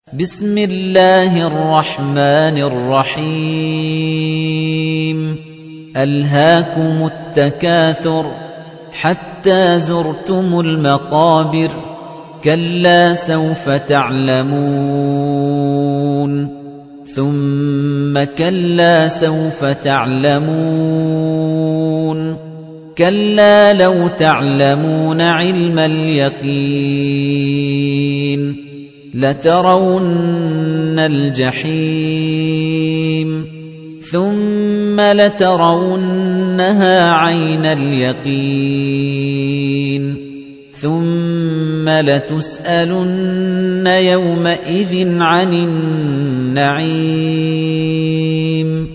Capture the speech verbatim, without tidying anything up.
بسم الله الرحمن الرحيم ألهاكم التكاثر حتى زرتم المقابر كلا سوف تعلمون ثم كلا سوف تعلمون كلا لو تعلمون علم اليقين لترون الجحيم ثم لترونها عين اليقين ثم لتسألن يومئذ عن النعيم